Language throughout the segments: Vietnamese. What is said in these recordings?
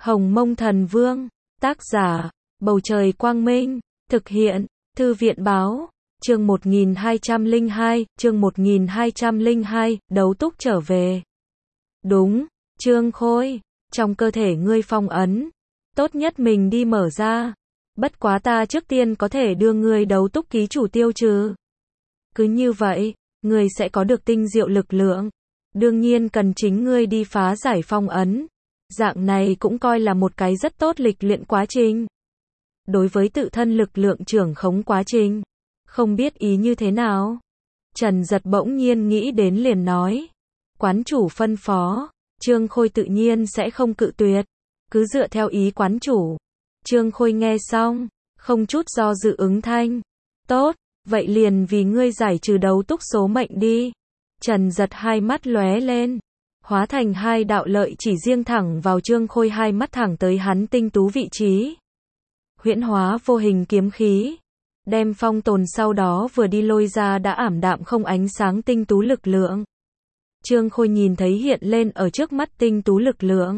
Hồng Mông Thần Vương, tác giả, Bầu Trời Quang Minh, thực hiện, Thư viện Báo, chương 1202, đấu túc trở về. Đúng, Trương Khôi, trong cơ thể ngươi phong ấn, tốt nhất mình đi mở ra. Bất quá ta trước tiên có thể đưa ngươi đấu túc ký chủ tiêu trừ. Cứ như vậy, ngươi sẽ có được tinh diệu lực lượng. Đương nhiên cần chính ngươi đi phá giải phong ấn. Dạng này cũng coi là một cái rất tốt lịch luyện quá trình. Đối với tự thân lực lượng trưởng khống quá trình, không biết ý như thế nào. Trần Giật bỗng nhiên nghĩ đến liền nói. Quán chủ phân phó, Trương Khôi tự nhiên sẽ không cự tuyệt. Cứ dựa theo ý quán chủ. Trương Khôi nghe xong, không chút do dự ứng thanh. Tốt, vậy liền vì ngươi giải trừ đấu túc số mệnh đi. Trần Giật hai mắt lóe lên, hóa thành hai đạo lợi chỉ riêng thẳng vào Trương Khôi, hai mắt thẳng tới hắn tinh tú vị trí. Huyễn hóa vô hình kiếm khí, đem phong tồn sau đó vừa đi lôi ra đã ảm đạm không ánh sáng tinh tú lực lượng. Trương Khôi nhìn thấy hiện lên ở trước mắt tinh tú lực lượng,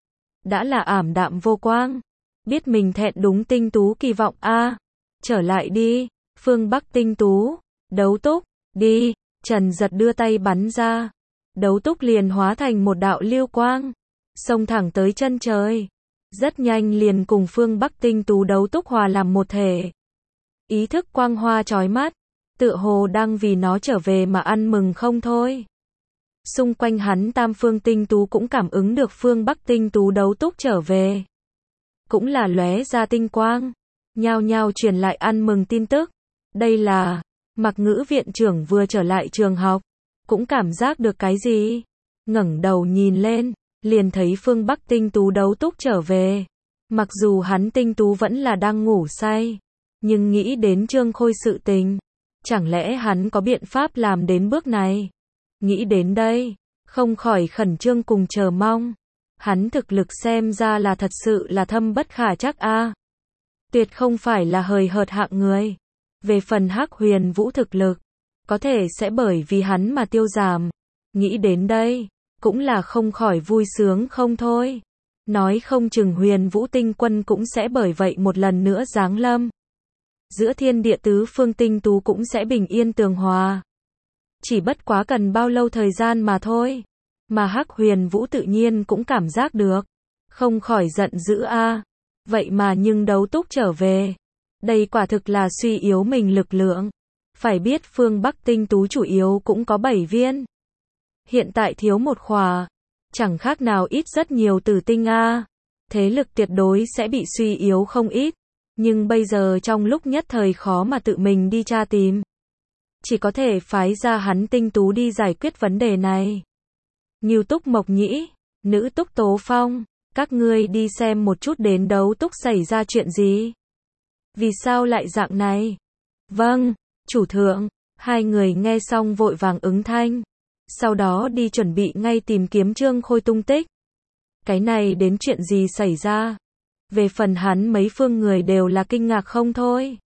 đã là ảm đạm vô quang, biết mình thẹn đúng tinh tú kỳ vọng a. Trở lại đi, phương Bắc tinh tú, đấu túc, đi. Trần Giật đưa tay bắn ra, đấu túc liền hóa thành một đạo lưu quang, xông thẳng tới chân trời. Rất nhanh liền cùng phương Bắc tinh tú đấu túc hòa làm một thể. Ý thức quang hoa chói mắt, tựa hồ đang vì nó trở về mà ăn mừng không thôi. Xung quanh hắn tam phương tinh tú cũng cảm ứng được phương Bắc tinh tú đấu túc trở về. Cũng là lóe ra tinh quang, nhao nhao truyền lại ăn mừng tin tức. Đây là, Mặc Ngữ viện trưởng vừa trở lại trường học, cũng cảm giác được cái gì. Ngẩng đầu nhìn lên, liền thấy phương Bắc tinh tú đấu túc trở về. Mặc dù hắn tinh tú vẫn là đang ngủ say, nhưng nghĩ đến Trương Khôi sự tình, chẳng lẽ hắn có biện pháp làm đến bước này? Nghĩ đến đây, không khỏi khẩn trương cùng chờ mong. Hắn thực lực xem ra là thật sự là thâm bất khả trắc a. Tuyệt không phải là hời hợt hạng người. Về phần Hắc Huyền Vũ thực lực, có thể sẽ bởi vì hắn mà tiêu giảm. Nghĩ đến đây, cũng là không khỏi vui sướng không thôi. Nói không chừng Huyền Vũ tinh quân cũng sẽ bởi vậy một lần nữa giáng lâm. Giữa thiên địa tứ phương tinh tú cũng sẽ bình yên tường hòa. Chỉ bất quá cần bao lâu thời gian mà thôi. Mà Hắc Huyền Vũ tự nhiên cũng cảm giác được. Không khỏi giận dữ a. Vậy mà nhưng đấu túc trở về. Đây quả thực là suy yếu mình lực lượng. Phải biết phương Bắc tinh tú chủ yếu cũng có 7 viên. Hiện tại thiếu một khỏa. Chẳng khác nào ít rất nhiều tử tinh a. Thế lực tuyệt đối sẽ bị suy yếu không ít. Nhưng bây giờ trong lúc nhất thời khó mà tự mình đi tra tìm. Chỉ có thể phái ra hắn tinh tú đi giải quyết vấn đề này. Ngưu Túc Mộc Nhĩ, Nữ Túc Tố Phong, các ngươi đi xem một chút đến đấu túc xảy ra chuyện gì. Vì sao lại dạng này? Vâng, chủ thượng. Hai người nghe xong vội vàng ứng thanh. Sau đó đi chuẩn bị ngay tìm kiếm Trương Khôi tung tích. Cái này đến chuyện gì xảy ra? Về phần hắn mấy phương người đều là kinh ngạc không thôi.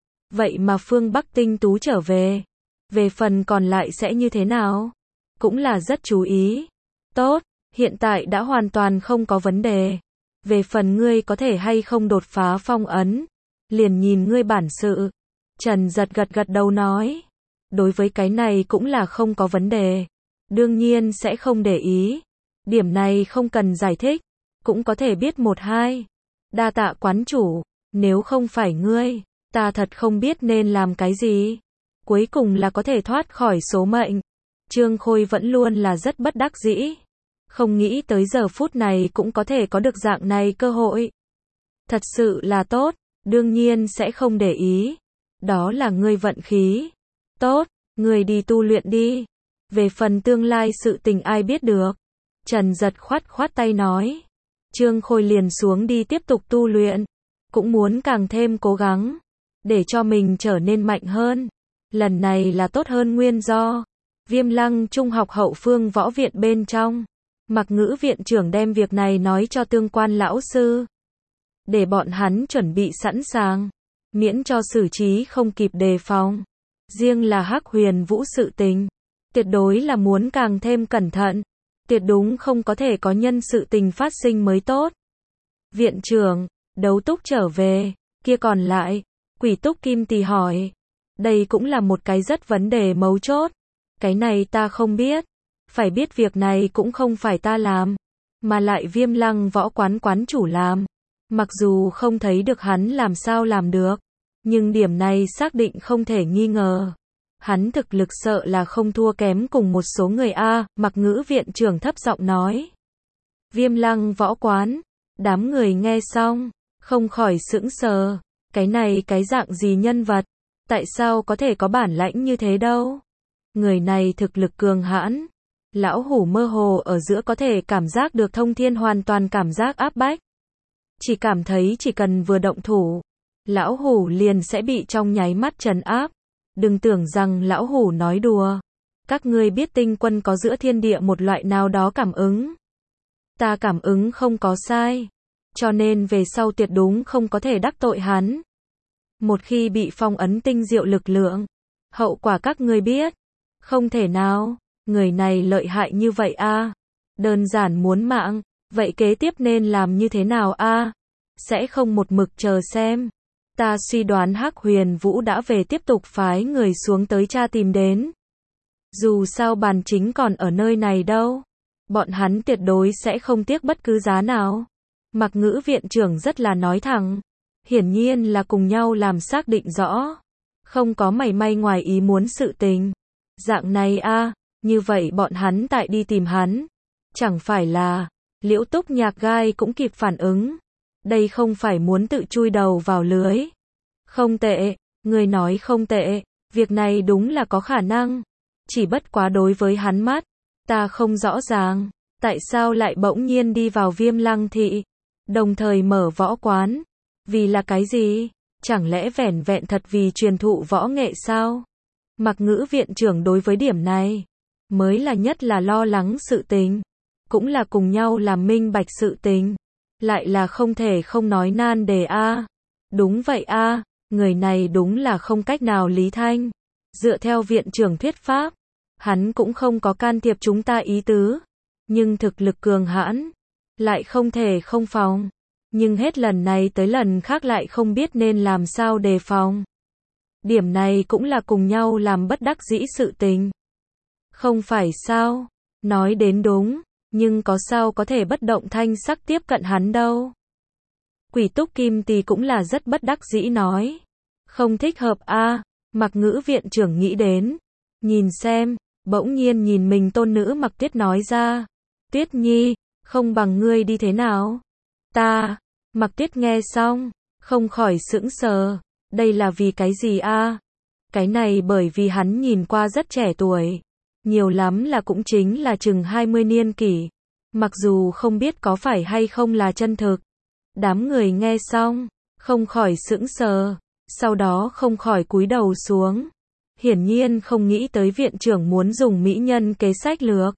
Vậy mà phương Bắc tinh tú trở về. Về phần còn lại sẽ như thế nào? Cũng là rất chú ý. Tốt, hiện tại đã hoàn toàn không có vấn đề. Về phần ngươi có thể hay không đột phá phong ấn, liền nhìn ngươi bản sự. Trần Giật gật gật đầu nói. Đối với cái này cũng là không có vấn đề. Đương nhiên sẽ không để ý. Điểm này không cần giải thích. Cũng có thể biết một hai. Đa tạ quán chủ. Nếu không phải ngươi, ta thật không biết nên làm cái gì. Cuối cùng là có thể thoát khỏi số mệnh. Trương Khôi vẫn luôn là rất bất đắc dĩ. Không nghĩ tới giờ phút này cũng có thể có được dạng này cơ hội. Thật sự là tốt. Đương nhiên sẽ không để ý. Đó là ngươi vận khí. Tốt, ngươi đi tu luyện đi. Về phần tương lai sự tình ai biết được. Trần Giật khoát khoát tay nói. Trương Khôi liền xuống đi tiếp tục tu luyện. Cũng muốn càng thêm cố gắng. Để cho mình trở nên mạnh hơn. Lần này là tốt hơn nguyên do. Viêm Lăng Trung học hậu phương võ viện bên trong. Mặc Ngữ viện trưởng đem việc này nói cho tương quan lão sư. Để bọn hắn chuẩn bị sẵn sàng. Miễn cho xử trí không kịp đề phòng. Riêng là Hắc Huyền Vũ sự tình. Tuyệt đối là muốn càng thêm cẩn thận. Tuyệt đúng không có thể có nhân sự tình phát sinh mới tốt. Viện trưởng, Đấu Túc trở về, kia còn lại, Quỷ Túc Kim Tỳ hỏi. Đây cũng là một cái rất vấn đề mấu chốt. Cái này ta không biết. Phải biết việc này cũng không phải ta làm, mà lại Viêm Lăng Võ quán quán chủ làm. Mặc dù không thấy được hắn làm sao làm được, nhưng điểm này xác định không thể nghi ngờ. Hắn thực lực sợ là không thua kém cùng một số người A, Mặc Ngữ viện trưởng thấp giọng nói. Viêm Lăng Võ quán, đám người nghe xong, không khỏi sững sờ. Cái này cái dạng gì nhân vật? Tại sao có thể có bản lãnh như thế đâu? Người này thực lực cường hãn. Lão hủ mơ hồ ở giữa có thể cảm giác được Thông Thiên hoàn toàn cảm giác áp bách. Chỉ cảm thấy chỉ cần vừa động thủ, lão hủ liền sẽ bị trong nháy mắt trấn áp. Đừng tưởng rằng lão hủ nói đùa. Các ngươi biết tinh quân có giữa thiên địa một loại nào đó cảm ứng. Ta cảm ứng không có sai. Cho nên về sau tuyệt đúng không có thể đắc tội hắn. Một khi bị phong ấn tinh diệu lực lượng, hậu quả các ngươi biết. Không thể nào, người này lợi hại như vậy a. Đơn giản muốn mạng, vậy kế tiếp nên làm như thế nào a? Sẽ không một mực chờ xem. Ta suy đoán Hắc Huyền Vũ đã về tiếp tục phái người xuống tới tra tìm đến. Dù sao bàn chính còn ở nơi này đâu. Bọn hắn tuyệt đối sẽ không tiếc bất cứ giá nào. Mặc Ngữ viện trưởng rất là nói thẳng. Hiển nhiên là cùng nhau làm xác định rõ. Không có mảy may ngoài ý muốn sự tình. Dạng này a, như vậy bọn hắn tại đi tìm hắn. Chẳng phải là, Liễu Túc Nhạc Gai cũng kịp phản ứng. Đây không phải muốn tự chui đầu vào lưới. Không tệ, người nói không tệ, việc này đúng là có khả năng. Chỉ bất quá đối với hắn mắt, ta không rõ ràng, tại sao lại bỗng nhiên đi vào Viêm Lăng thị, đồng thời mở võ quán. Vì là cái gì? Chẳng lẽ vẻn vẹn thật vì truyền thụ võ nghệ sao? Mặc Ngữ viện trưởng đối với điểm này, mới là nhất là lo lắng sự tình. Cũng là cùng nhau làm minh bạch sự tình. Lại là không thể không nói nan đề a. Đúng vậy a, người này đúng là không cách nào lý thanh. Dựa theo viện trưởng thuyết pháp, hắn cũng không có can thiệp chúng ta ý tứ. Nhưng thực lực cường hãn, lại không thể không phòng. Nhưng hết lần này tới lần khác lại không biết nên làm sao đề phòng. Điểm này cũng là cùng nhau làm bất đắc dĩ sự tình. Không phải sao? Nói đến đúng, nhưng có sao có thể bất động thanh sắc tiếp cận hắn đâu. Quỷ Túc Kim Tỳ cũng là rất bất đắc dĩ nói. Không thích hợp a. Mặc Ngữ viện trưởng nghĩ đến. Nhìn xem, bỗng nhiên nhìn mình tôn nữ Mặc Tuyết nói ra. Tuyết Nhi, không bằng ngươi đi thế nào? Ta, Mặc Tuyết nghe xong, không khỏi sững sờ. Đây là vì cái gì a? Cái này bởi vì hắn nhìn qua rất trẻ tuổi. Nhiều lắm là cũng chính là chừng 20 niên kỷ. Mặc dù không biết có phải hay không là chân thực. Đám người nghe xong, không khỏi sững sờ. Sau đó không khỏi cúi đầu xuống. Hiển nhiên không nghĩ tới viện trưởng muốn dùng mỹ nhân kế sách lược.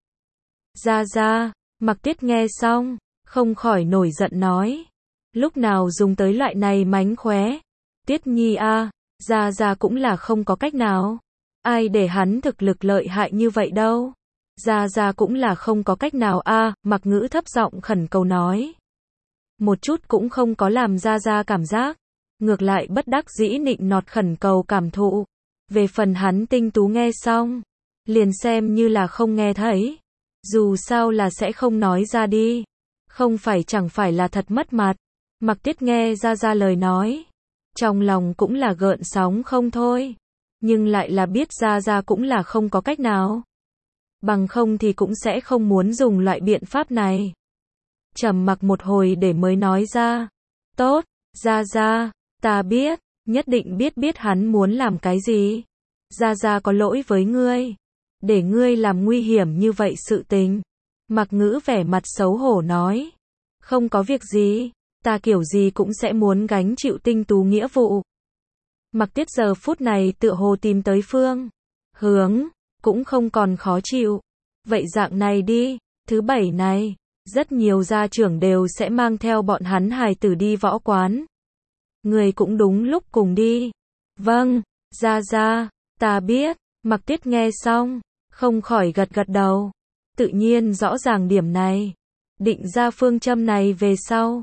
Ra, Mặc Tuyết nghe xong, không khỏi nổi giận nói. Lúc nào dùng tới loại này mánh khóe. Tuyết Nhi a, ra cũng là không có cách nào. Ai để hắn thực lực lợi hại như vậy đâu. Ra cũng là không có cách nào a. Mặc Ngữ thấp giọng khẩn cầu nói. Một chút cũng không có làm ra cảm giác. Ngược lại bất đắc dĩ nịnh nọt khẩn cầu cảm thụ. Về phần hắn tinh tú nghe xong, liền xem như là không nghe thấy. Dù sao là sẽ không nói ra đi. Không phải chẳng phải là thật mất mặt. Mặc Tuyết nghe ra lời nói. Trong lòng cũng là gợn sóng không thôi. Nhưng lại là biết ra cũng là không có cách nào. Bằng không thì cũng sẽ không muốn dùng loại biện pháp này. Trầm mặc một hồi để mới nói ra. Tốt, ra, ta biết, nhất định biết hắn muốn làm cái gì. Ra có lỗi với ngươi. Để ngươi làm nguy hiểm như vậy sự tình. Mặc Ngữ vẻ mặt xấu hổ nói. Không có việc gì, ta kiểu gì cũng sẽ muốn gánh chịu tinh tú nghĩa vụ. Mặc Tuyết giờ phút này tựa hồ tìm tới phương hướng, cũng không còn khó chịu. Vậy dạng này đi, thứ bảy này, rất nhiều gia trưởng đều sẽ mang theo bọn hắn hài tử đi võ quán. Người cũng đúng lúc cùng đi. Vâng, ra, ta biết. Mặc Tuyết nghe xong, không khỏi gật đầu. Tự nhiên rõ ràng điểm này. Định ra phương châm này về sau.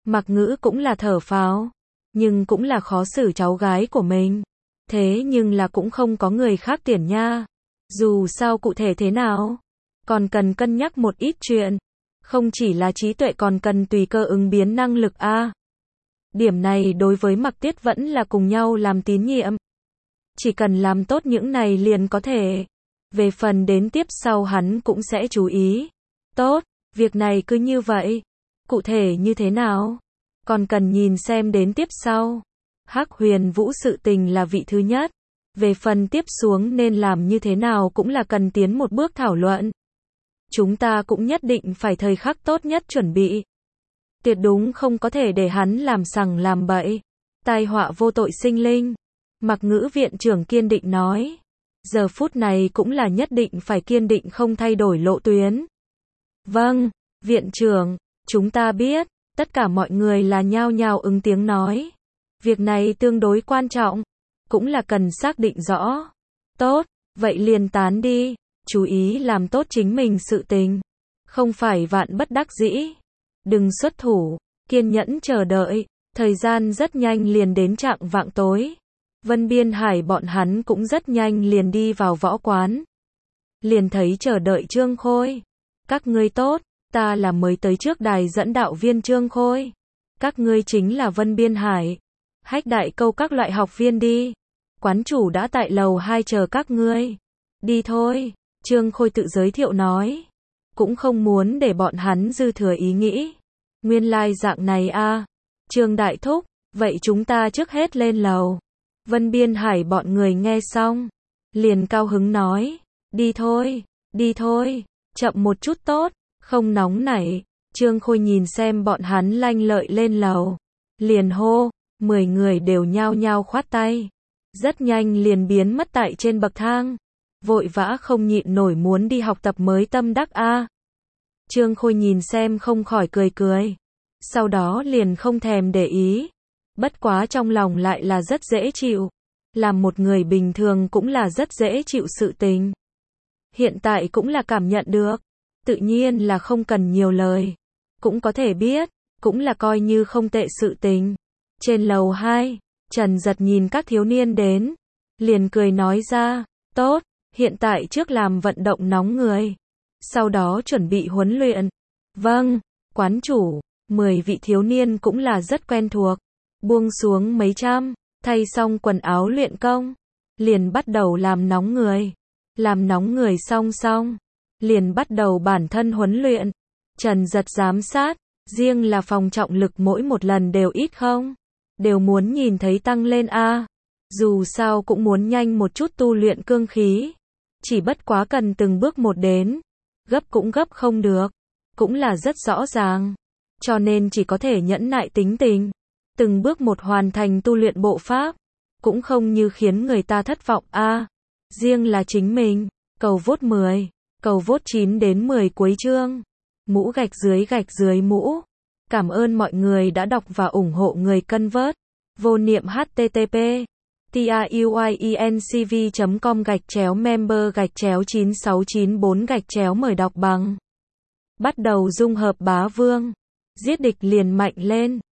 Mặc Ngữ cũng là thở phào, nhưng cũng là khó xử cháu gái của mình. Thế nhưng là cũng không có người khác tiền nha. Dù sao cụ thể thế nào, còn cần cân nhắc một ít chuyện. Không chỉ là trí tuệ còn cần tùy cơ ứng biến năng lực a. Điểm này đối với Mạc Tiết vẫn là cùng nhau làm tín nhiệm. Chỉ cần làm tốt những này liền có thể. Về phần đến tiếp sau hắn cũng sẽ chú ý. Tốt, việc này cứ như vậy. Cụ thể như thế nào? Còn cần nhìn xem đến tiếp sau. Hắc Huyền Vũ sự tình là vị thứ nhất. Về phần tiếp xuống nên làm như thế nào cũng là cần tiến một bước thảo luận. Chúng ta cũng nhất định phải thời khắc tốt nhất chuẩn bị. Tuyệt đúng không có thể để hắn làm sằng làm bậy. Tai họa vô tội sinh linh. Mặc Ngữ viện trưởng kiên định nói. Giờ phút này cũng là nhất định phải kiên định không thay đổi lộ tuyến. Vâng, viện trưởng, chúng ta biết. Tất cả mọi người là nhao nhao ứng tiếng nói. Việc này tương đối quan trọng. Cũng là cần xác định rõ. Tốt, vậy liền tán đi. Chú ý làm tốt chính mình sự tình. Không phải vạn bất đắc dĩ. Đừng xuất thủ. Kiên nhẫn chờ đợi. Thời gian rất nhanh liền đến chạng vạng tối. Vân Biên Hải bọn hắn cũng rất nhanh liền đi vào võ quán. Liền thấy chờ đợi Trương Khôi. Các ngươi tốt, ta là mới tới trước đài dẫn đạo viên Trương Khôi. Các ngươi chính là Vân Biên Hải. Hách Đại Câu các loại học viên đi. Quán chủ đã tại lầu 2 chờ các ngươi. Đi thôi, Trương Khôi tự giới thiệu nói. Cũng không muốn để bọn hắn dư thừa ý nghĩ. Nguyên lai dạng này a. Trương Đại Thúc, vậy chúng ta trước hết lên lầu. Vân Biên Hải bọn người nghe xong. Liền cao hứng nói. Đi thôi, chậm một chút tốt, không nóng nảy. Trương Khôi nhìn xem bọn hắn lanh lợi lên lầu. Liền hô, 10 người đều nhao nhao khoát tay. Rất nhanh liền biến mất tại trên bậc thang. Vội vã không nhịn nổi muốn đi học tập mới tâm đắc a. Trương Khôi nhìn xem không khỏi cười cười. Sau đó liền không thèm để ý. Bất quá trong lòng lại là rất dễ chịu. Làm một người bình thường cũng là rất dễ chịu sự tình. Hiện tại cũng là cảm nhận được. Tự nhiên là không cần nhiều lời. Cũng có thể biết. Cũng là coi như không tệ sự tình. Trên lầu 2, Trần Giật nhìn các thiếu niên đến. Liền cười nói ra. Tốt, hiện tại trước làm vận động nóng người. Sau đó chuẩn bị huấn luyện. Vâng, quán chủ. 10 vị thiếu niên cũng là rất quen thuộc. Buông xuống mấy trăm. Thay xong quần áo luyện công. Liền bắt đầu làm nóng người. Làm nóng người xong. Liền bắt đầu bản thân huấn luyện. Trần Giật giám sát. Riêng là phòng trọng lực mỗi một lần đều ít không? Đều muốn nhìn thấy tăng lên a. Dù sao cũng muốn nhanh một chút tu luyện cương khí. Chỉ bất quá cần từng bước một đến. Gấp cũng gấp không được. Cũng là rất rõ ràng. Cho nên chỉ có thể nhẫn nại tính tình. Từng bước một hoàn thành tu luyện bộ pháp. Cũng không như khiến người ta thất vọng a. Riêng là chính mình. Cầu vote 10. Cầu vote 9 đến 10 cuối chương. Mũ gạch dưới mũ. Cảm ơn mọi người đã đọc và ủng hộ người cân vớt. Vô niệm http truyencv.com/member/9694 mời đọc bằng. Bắt đầu dung hợp bá vương. Giết địch liền mạnh lên.